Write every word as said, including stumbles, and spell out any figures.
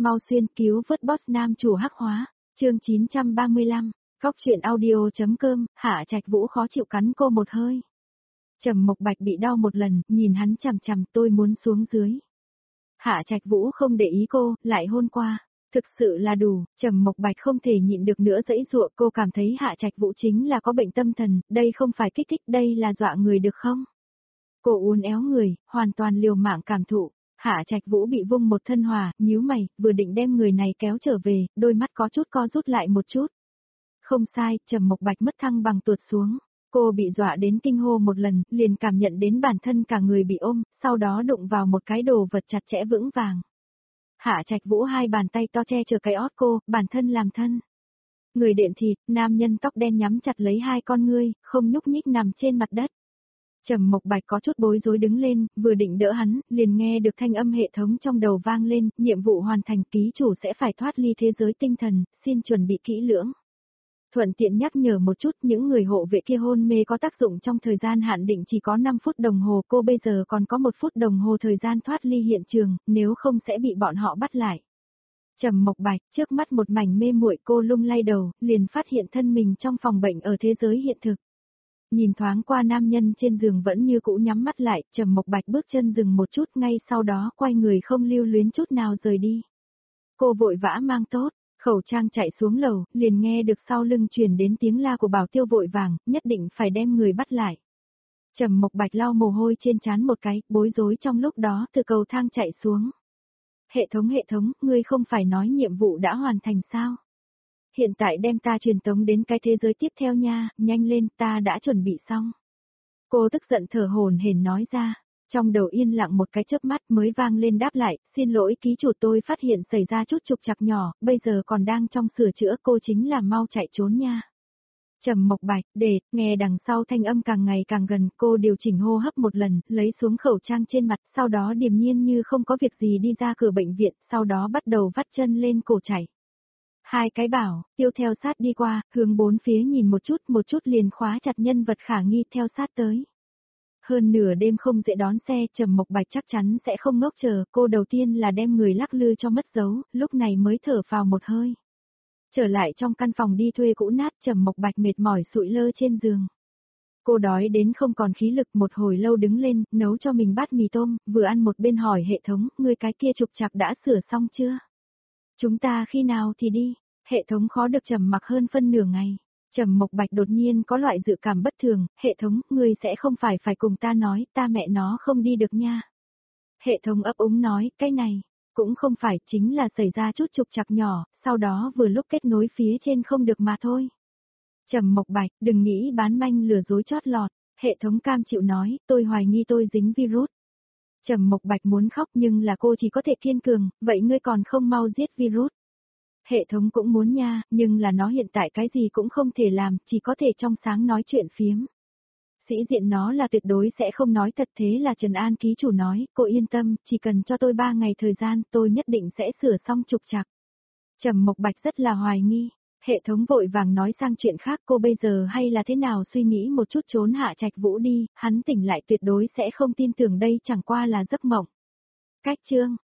mau xuyên cứu vớt boss nam chủ hắc hóa, chương chín trăm ba mươi lăm, Cóc truyện audio.com, Hạ Trạch Vũ khó chịu cắn cô một hơi. Trầm Mộc Bạch bị đau một lần, nhìn hắn chằm chằm, tôi muốn xuống dưới. Hạ Trạch Vũ không để ý cô, lại hôn qua. Thực sự là đủ, Trầm Mộc Bạch không thể nhịn được nữa giãy giụa, cô cảm thấy Hạ Trạch Vũ chính là có bệnh tâm thần, đây không phải kích thích, đây là dọa người được không? Cô uốn éo người, hoàn toàn liều mạng cảm thụ. Hạ Trạch Vũ bị vung một thân hỏa, nhíu mày, vừa định đem người này kéo trở về, đôi mắt có chút co rút lại một chút. Không sai, Trầm Mộc Bạch mất thăng bằng tuột xuống. Cô bị dọa đến kinh hô một lần, liền cảm nhận đến bản thân cả người bị ôm, sau đó đụng vào một cái đồ vật chặt chẽ vững vàng. Hạ Trạch Vũ hai bàn tay to che chở cái ót cô, bản thân làm thân. Người đệm thịt, nam nhân tóc đen nhắm chặt lấy hai con ngươi, không nhúc nhích nằm trên mặt đất. Trầm Mộc Bạch có chút bối rối đứng lên, vừa định đỡ hắn, liền nghe được thanh âm hệ thống trong đầu vang lên, nhiệm vụ hoàn thành, ký chủ sẽ phải thoát ly thế giới tinh thần, xin chuẩn bị kỹ lưỡng. Thuận tiện nhắc nhở một chút, những người hộ vệ kia hôn mê có tác dụng trong thời gian hạn định chỉ có năm phút đồng hồ, cô bây giờ còn có một phút đồng hồ thời gian thoát ly hiện trường, nếu không sẽ bị bọn họ bắt lại. Trầm Mộc Bạch, trước mắt một mảnh mê muội, cô lung lay đầu, liền phát hiện thân mình trong phòng bệnh ở thế giới hiện thực. Nhìn thoáng qua nam nhân trên giường vẫn như cũ nhắm mắt lại, Trầm Mộc Bạch bước chân dừng một chút, ngay sau đó quay người không lưu luyến chút nào rời đi. Cô vội vã mang tốt, khẩu trang chạy xuống lầu, liền nghe được sau lưng truyền đến tiếng la của Bảo Tiêu vội vàng, nhất định phải đem người bắt lại. Trầm Mộc Bạch lau mồ hôi trên trán một cái, bối rối trong lúc đó từ cầu thang chạy xuống. Hệ thống hệ thống, ngươi không phải nói nhiệm vụ đã hoàn thành sao? Hiện tại đem ta truyền tống đến cái thế giới tiếp theo nha, nhanh lên, ta đã chuẩn bị xong. Cô tức giận thở hổn hển nói ra, trong đầu yên lặng một cái chớp mắt mới vang lên đáp lại, xin lỗi ký chủ, tôi phát hiện xảy ra chút trục trặc nhỏ, bây giờ còn đang trong sửa chữa, cô chính là mau chạy trốn nha. Trầm Mộc Bạch, để, nghe đằng sau thanh âm càng ngày càng gần, cô điều chỉnh hô hấp một lần, lấy xuống khẩu trang trên mặt, sau đó điềm nhiên như không có việc gì đi ra cửa bệnh viện, sau đó bắt đầu vắt chân lên cổ chạy. Hai cái Bảo Tiêu theo sát đi qua, hướng bốn phía nhìn một chút, một chút liền khóa chặt nhân vật khả nghi theo sát tới. Hơn nửa đêm không dễ đón xe, Trầm Mộc Bạch chắc chắn sẽ không ngốc chờ, cô đầu tiên là đem người lắc lư cho mất dấu, lúc này mới thở vào một hơi. Trở lại trong căn phòng đi thuê cũ nát, Trầm Mộc Bạch mệt mỏi sụi lơ trên giường. Cô đói đến không còn khí lực, một hồi lâu đứng lên, nấu cho mình bát mì tôm, vừa ăn một bên hỏi hệ thống, người cái kia trục trặc đã sửa xong chưa? Chúng ta khi nào thì đi? Hệ thống khó được trầm mặc hơn phân nửa ngày. Trầm Mộc Bạch đột nhiên có loại dự cảm bất thường, hệ thống, ngươi sẽ không phải phải cùng ta nói, ta mẹ nó không đi được nha. Hệ thống ấp úng nói, cái này, cũng không phải, chính là xảy ra chút trục trặc nhỏ, sau đó vừa lúc kết nối phía trên không được mà thôi. Trầm Mộc Bạch, đừng nghĩ bán manh lừa dối chót lọt, hệ thống cam chịu nói, tôi hoài nghi tôi dính virus. Trầm Mộc Bạch muốn khóc nhưng là cô chỉ có thể kiên cường, vậy ngươi còn không mau giết virus. Hệ thống cũng muốn nha, nhưng là nó hiện tại cái gì cũng không thể làm, chỉ có thể trong sáng nói chuyện phiếm. Sĩ diện nó là tuyệt đối sẽ không nói thật, thế là Trần An ký chủ nói, cô yên tâm, chỉ cần cho tôi ba ngày thời gian, tôi nhất định sẽ sửa xong trục trặc. Trầm Mộc Bạch rất là hoài nghi, hệ thống vội vàng nói sang chuyện khác, cô bây giờ hay là thế nào suy nghĩ một chút trốn Hạ Trạch Vũ đi, hắn tỉnh lại tuyệt đối sẽ không tin tưởng đây chẳng qua là giấc mộng. Cách chương